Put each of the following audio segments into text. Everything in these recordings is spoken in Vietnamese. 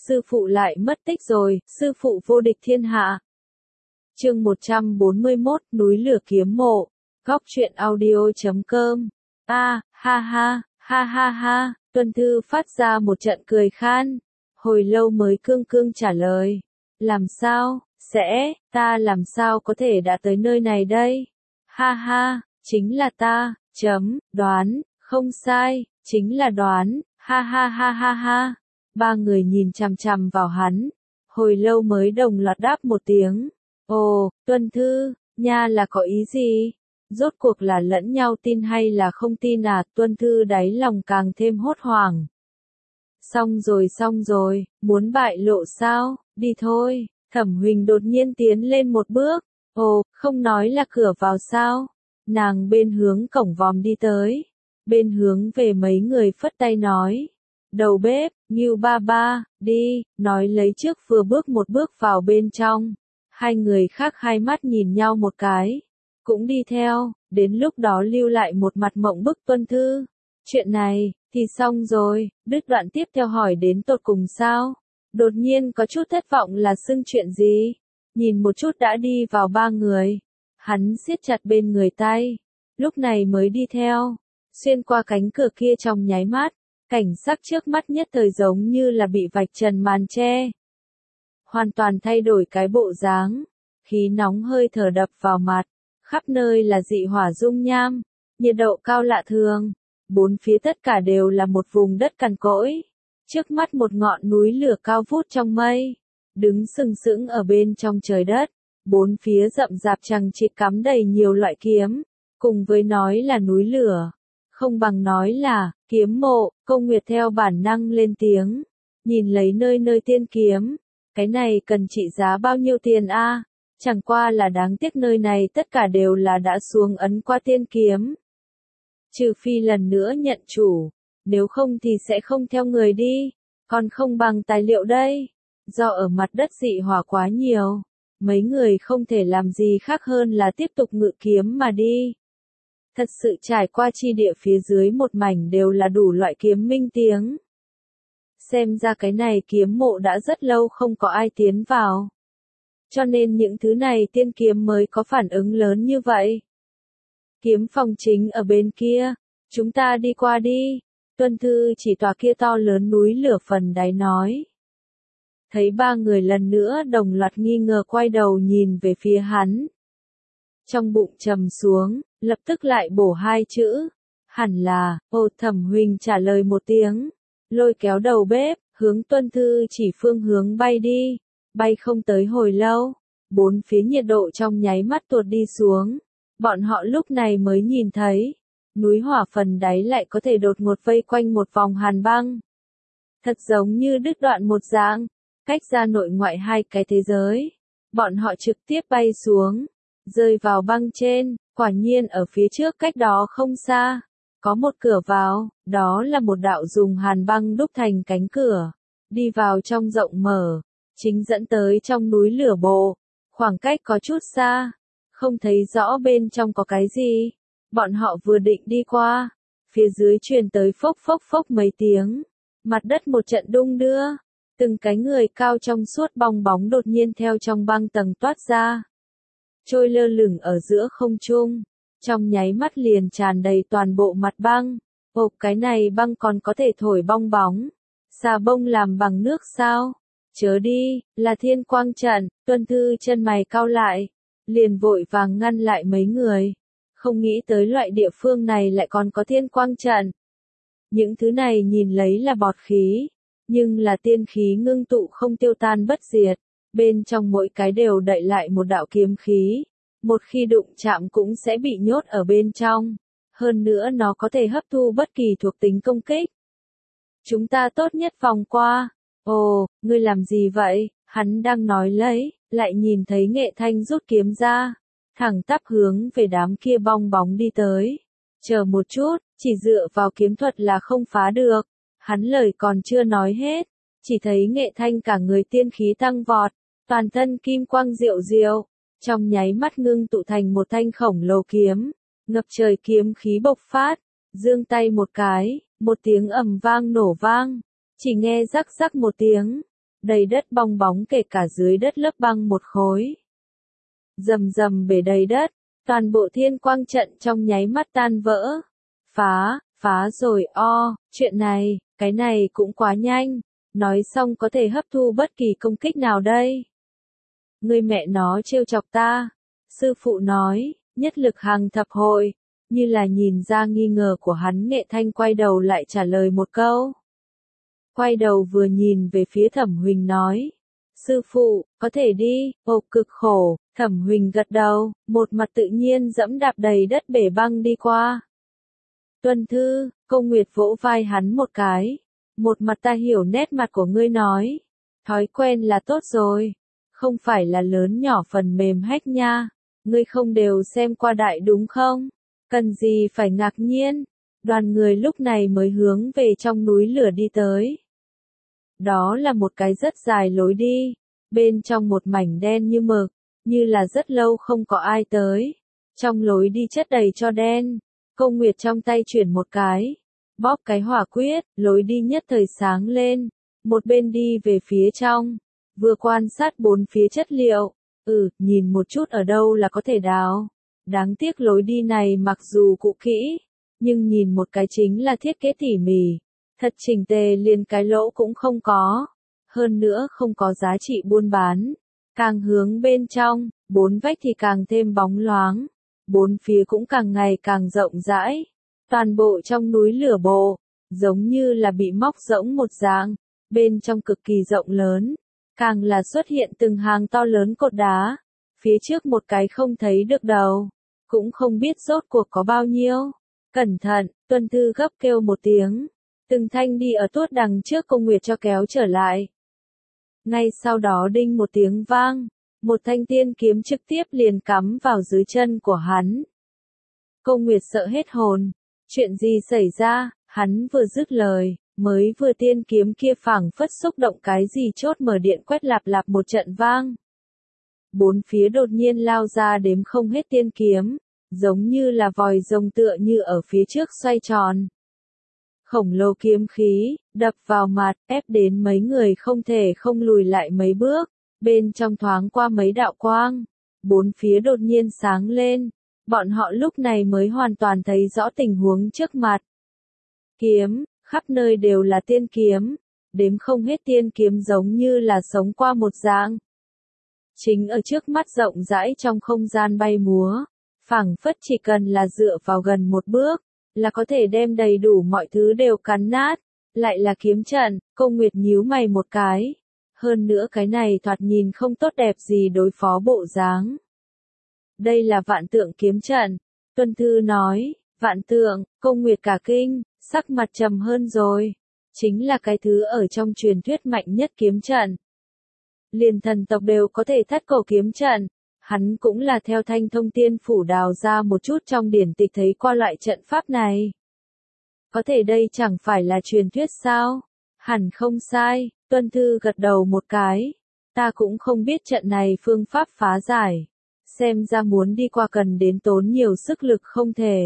sư phụ lại mất tích rồi, sư phụ vô địch thiên hạ. Chương 141, núi lửa kiếm mộ. Góc truyện audio.com. Ha ha, Tuân Thư phát ra một trận cười khan. Hồi lâu mới cương cương trả lời. Làm sao, ta làm sao có thể đã tới nơi này đây? Ha, chính là ta, đoán, không sai, chính là đoán, ha. Ba người nhìn chằm chằm vào hắn, hồi lâu mới đồng loạt đáp một tiếng. Ồ, Tuân Thư, nha là có ý gì? Rốt cuộc là lẫn nhau tin hay là không tin à? Tuân Thư đáy lòng càng thêm hốt hoảng. Xong rồi, muốn bại lộ sao? Đi thôi. Thẩm Huỳnh đột nhiên tiến lên một bước. Ồ, không nói là cửa vào sao? Nàng bên hướng cổng vòm đi tới. Bên hướng về mấy người phất tay nói. Đầu bếp, Ngưu ba, đi, nói lấy trước vừa bước một bước vào bên trong. Hai người khác hai mắt nhìn nhau một cái. Cũng đi theo, đến lúc đó lưu lại một mặt mộng bức Tuân Thư. Chuyện này, thì xong rồi, đứt đoạn tiếp theo hỏi đến tột cùng sao? Đột nhiên có chút thất vọng là xưng chuyện gì? Nhìn một chút đã đi vào ba người. Hắn siết chặt bên người tay. Lúc này mới đi theo. Xuyên qua cánh cửa kia trong nháy mắt. Cảnh sắc trước mắt nhất thời giống như là bị vạch trần màn che. Hoàn toàn thay đổi cái bộ dáng. Khí nóng hơi thở đập vào mặt. Khắp nơi là dị hỏa dung nham. Nhiệt độ cao lạ thường. Bốn phía tất cả đều là một vùng đất cằn cỗi. Trước mắt một ngọn núi lửa cao vút trong mây. Đứng sừng sững ở bên trong trời đất. Bốn phía rậm rạp chằng chịt cắm đầy nhiều loại kiếm. Cùng với nói là núi lửa. Không bằng nói là kiếm mộ. Công Nguyệt theo bản năng lên tiếng. Nhìn lấy nơi nơi tiên kiếm. Cái này cần trị giá bao nhiêu tiền a? Chẳng qua là đáng tiếc nơi này tất cả đều là đã xuống ấn qua tiên kiếm. Trừ phi lần nữa nhận chủ. Nếu không thì sẽ không theo người đi. Còn không bằng tài liệu đây. Do ở mặt đất dị hỏa quá nhiều. Mấy người không thể làm gì khác hơn là tiếp tục ngự kiếm mà đi. Thật sự trải qua chi địa phía dưới một mảnh đều là đủ loại kiếm minh tiếng. Xem ra cái này kiếm mộ đã rất lâu không có ai tiến vào. Cho nên những thứ này tiên kiếm mới có phản ứng lớn như vậy. Kiếm phòng chính ở bên kia. Chúng ta đi qua đi. Tuân Thư chỉ tòa kia to lớn núi lửa phần đáy nói. Thấy ba người lần nữa đồng loạt nghi ngờ quay đầu nhìn về phía hắn. Trong bụng trầm xuống, lập tức lại bổ hai chữ. Hẳn là, Thẩm Huỳnh trả lời một tiếng. Lôi kéo đầu bếp, hướng Tuân Thư chỉ phương hướng bay đi. Bay không tới hồi lâu. Bốn phía nhiệt độ trong nháy mắt tuột đi xuống. Bọn họ lúc này mới nhìn thấy. Núi hỏa phần đáy lại có thể đột ngột vây quanh một vòng hàn băng. Thật giống như đứt đoạn một dạng. Cách ra nội ngoại hai cái thế giới. Bọn họ trực tiếp bay xuống. Rơi vào băng trên. Quả nhiên ở phía trước cách đó không xa. Có một cửa vào. Đó là một đạo dùng hàn băng đúc thành cánh cửa. Đi vào trong rộng mở. Chính dẫn tới trong núi lửa bộ. Khoảng cách có chút xa. Không thấy rõ bên trong có cái gì. Bọn họ vừa định đi qua. Phía dưới truyền tới phốc mấy tiếng. Mặt đất một trận đung đưa. Từng cái người cao trong suốt bong bóng đột nhiên theo trong băng tầng toát ra. Trôi lơ lửng ở giữa không trung. Trong nháy mắt liền tràn đầy toàn bộ mặt băng. Cái này băng còn có thể thổi bong bóng. Xà bông làm bằng nước sao? Chớ đi, là thiên quang trận. Tuân Thư chân mày cau lại. Liền vội vàng ngăn lại mấy người. Không nghĩ tới loại địa phương này lại còn có thiên quang trận. Những thứ này nhìn lấy là bọt khí. Nhưng là tiên khí ngưng tụ không tiêu tan bất diệt. Bên trong mỗi cái đều đậy lại một đạo kiếm khí. Một khi đụng chạm cũng sẽ bị nhốt ở bên trong. Hơn nữa nó có thể hấp thu bất kỳ thuộc tính công kích. Chúng ta tốt nhất vòng qua. Ồ, ngươi làm gì vậy? Hắn đang nói lấy, lại nhìn thấy Nghệ Thanh rút kiếm ra. Thẳng tắp hướng về đám kia bong bóng đi tới. Chờ một chút, chỉ dựa vào kiếm thuật là không phá được. Hắn lời còn chưa nói hết. Chỉ thấy Nghệ Thanh cả người tiên khí tăng vọt. Toàn thân kim quang diệu diệu. Trong nháy mắt ngưng tụ thành một thanh khổng lồ kiếm. Ngập trời kiếm khí bộc phát. Giương tay một cái, một tiếng ầm vang nổ vang. Chỉ nghe rắc rắc một tiếng. đầy đất bong bóng kể cả dưới đất lớp băng một khối. Rầm rầm bể đầy đất, toàn bộ thiên quang trận trong nháy mắt tan vỡ. Phá rồi chuyện này, cái này cũng quá nhanh, nói xong có thể hấp thu bất kỳ công kích nào đây. Người mẹ nó trêu chọc ta, sư phụ nói, nhất lực hàng thập hội, như là nhìn ra nghi ngờ của hắn Nghệ Thanh quay đầu lại trả lời một câu. Quay đầu vừa nhìn về phía Thẩm Huỳnh nói, sư phụ, có thể đi, cực khổ, Thẩm Huỳnh gật đầu, một mặt tự nhiên dẫm đạp đầy đất bể băng đi qua. Tuân thư, Câu Nguyệt vỗ vai hắn một cái, một mặt ta hiểu nét mặt của ngươi nói, thói quen là tốt rồi, không phải là lớn nhỏ phần mềm hack nha, ngươi không đều xem qua đại đúng không, cần gì phải ngạc nhiên, đoàn người lúc này mới hướng về trong núi lửa đi tới. Đó là một cái rất dài lối đi, bên trong một mảnh đen như mực, như là rất lâu không có ai tới, trong lối đi chất đầy tro đen. Câu Nguyệt trong tay chuyển một cái, bóp cái hỏa quyết, lối đi nhất thời sáng lên, một bên đi về phía trong, vừa quan sát bốn phía chất liệu, nhìn một chút ở đâu là có thể đào. Đáng tiếc lối đi này mặc dù cũ kỹ, nhưng nhìn một cái chính là thiết kế tỉ mỉ, thật chỉnh tề liền cái lỗ cũng không có, hơn nữa không có giá trị buôn bán. Càng hướng bên trong, bốn vách thì càng thêm bóng loáng. Bốn phía cũng càng ngày càng rộng rãi, toàn bộ trong núi lửa bộ, giống như là bị móc rỗng một dạng, bên trong cực kỳ rộng lớn, càng là xuất hiện từng hàng to lớn cột đá, phía trước một cái không thấy được đầu, cũng không biết rốt cuộc có bao nhiêu. Cẩn thận, Tuân Thư gấp kêu một tiếng, từng thanh đi ở tuốt đằng trước Câu Nguyệt cho kéo trở lại. Ngay sau đó đinh một tiếng vang. Một thanh tiên kiếm trực tiếp liền cắm vào dưới chân của hắn. Câu Nguyệt sợ hết hồn. Chuyện gì xảy ra, hắn vừa dứt lời, mới vừa tiên kiếm kia phảng phất xúc động cái gì chốt mở điện quét lạp lạp một trận vang. Bốn phía đột nhiên lao ra đếm không hết tiên kiếm, giống như là vòi rồng tựa như ở phía trước xoay tròn. Khổng lồ kiếm khí, đập vào mặt, ép đến mấy người không thể không lùi lại mấy bước. Bên trong thoáng qua mấy đạo quang, bốn phía đột nhiên sáng lên, bọn họ lúc này mới hoàn toàn thấy rõ tình huống trước mặt. Kiếm, khắp nơi đều là tiên kiếm, đếm không hết tiên kiếm giống như là sống qua một dạng. Chính ở trước mắt rộng rãi trong không gian bay múa, phảng phất chỉ cần là dựa vào gần một bước, là có thể đem đầy đủ mọi thứ đều cắn nát, lại là kiếm trận. Câu Nguyệt nhíu mày một cái. Hơn nữa cái này thoạt nhìn không tốt đẹp gì đối phó bộ dáng. Đây là Vạn Tượng kiếm trận, Tuân Thư nói, Vạn Tượng, Câu Nguyệt cả kinh, sắc mặt trầm hơn rồi. Chính là cái thứ ở trong truyền thuyết mạnh nhất kiếm trận. Liền thần tộc đều có thể thất cổ kiếm trận, hắn cũng là theo Thanh Thông Tiên Phủ đào ra một chút trong điển tịch thấy qua loại trận pháp này. Có thể đây chẳng phải là truyền thuyết sao? Hẳn không sai. Tuân Thư gật đầu một cái. Ta cũng không biết trận này phương pháp phá giải. Xem ra muốn đi qua cần đến tốn nhiều sức lực không thể.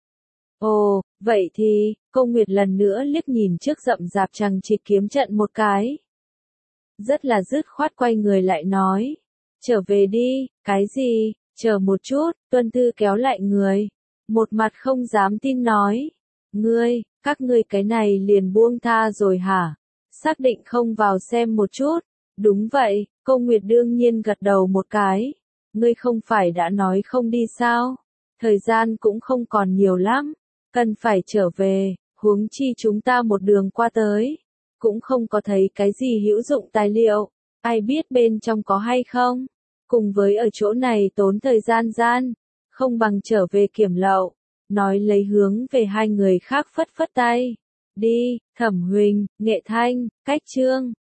Ồ, vậy thì, Câu Nguyệt lần nữa liếc nhìn trước rậm rạp chằng chịt kiếm trận một cái. Rất là dứt khoát quay người lại nói. Trở về đi, cái gì, chờ một chút, Tuân Thư kéo lại người. Một mặt không dám tin nói. Các ngươi cái này liền buông tha rồi hả? Xác định không vào xem một chút. Đúng vậy, Câu Nguyệt đương nhiên gật đầu một cái. Ngươi không phải đã nói không đi sao? Thời gian cũng không còn nhiều lắm. Cần phải trở về, huống chi chúng ta một đường qua tới. Cũng không có thấy cái gì hữu dụng tài liệu. Ai biết bên trong có hay không? Cùng với ở chỗ này tốn thời gian. Không bằng trở về kiểm lậu. Nói lấy hướng về hai người khác phất phất tay. Đi, Thẩm Huỳnh, Nghệ Thanh, Cách Trương,